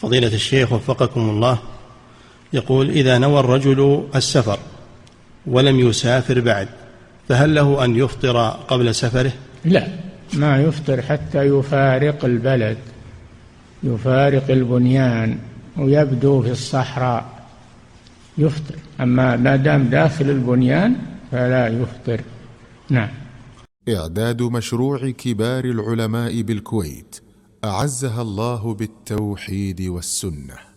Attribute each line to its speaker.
Speaker 1: فضيلة الشيخ وفقكم الله، يقول: إذا نوى الرجل السفر ولم يسافر بعد، فهل له أن يفطر قبل سفره؟
Speaker 2: لا، ما يفطر حتى يفارق البلد، يفارق البنيان ويبدو في الصحراء يفطر، أما ما دام داخل البنيان فلا يفطر. نعم.
Speaker 3: إعداد مشروع كبار العلماء بالكويت أعزها الله بالتوحيد والسنة.